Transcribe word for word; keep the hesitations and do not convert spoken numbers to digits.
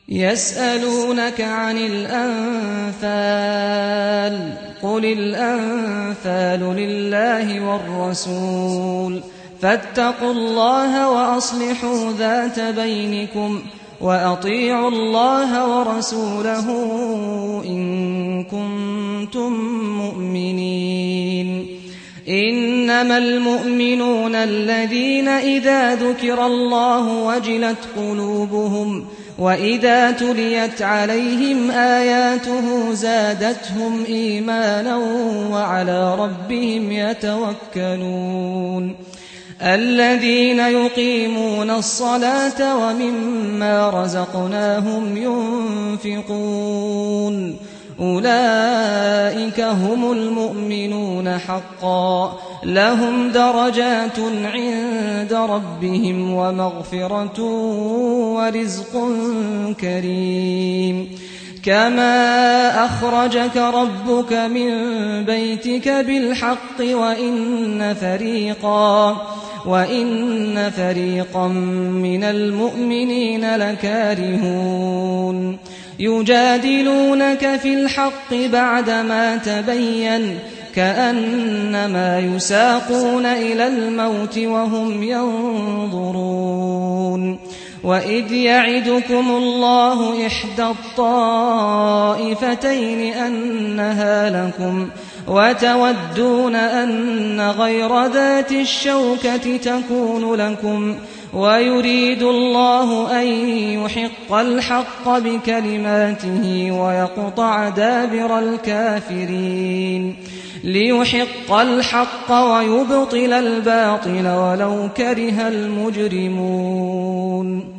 يسألونك عن الأنفال قل الأنفال لله والرسول فاتقوا الله وأصلحوا ذات بينكم وأطيعوا الله ورسوله إن كنتم مؤمنين. إنما المؤمنون الذين إذا ذكر الله وجلت قلوبهم وإذا تليت عليهم آياته زادتهم إيمانا وعلى ربهم يتوكلون. الذين يقيمون الصلاة ومما رزقناهم ينفقون أولئك هم المؤمنون حقا لهم درجات عند ربهم ومغفرة ورزق كريم. كما أخرجك ربك من بيتك بالحق وإن فريقا وإن فريقا من المؤمنين لكارهون. يجادلونك في الحق بعدما تبين كأنما يساقون إلى الموت وهم ينظرون. وإذ يعدكم الله إحدى الطائفتين أنها لكم وتودون أن غير ذات الشوكة تكون لكم ويريد الله أن يحق الحق بكلماته ويقطع دابر الكافرين ليحق الحق ويبطل الباطل ولو كره المجرمون.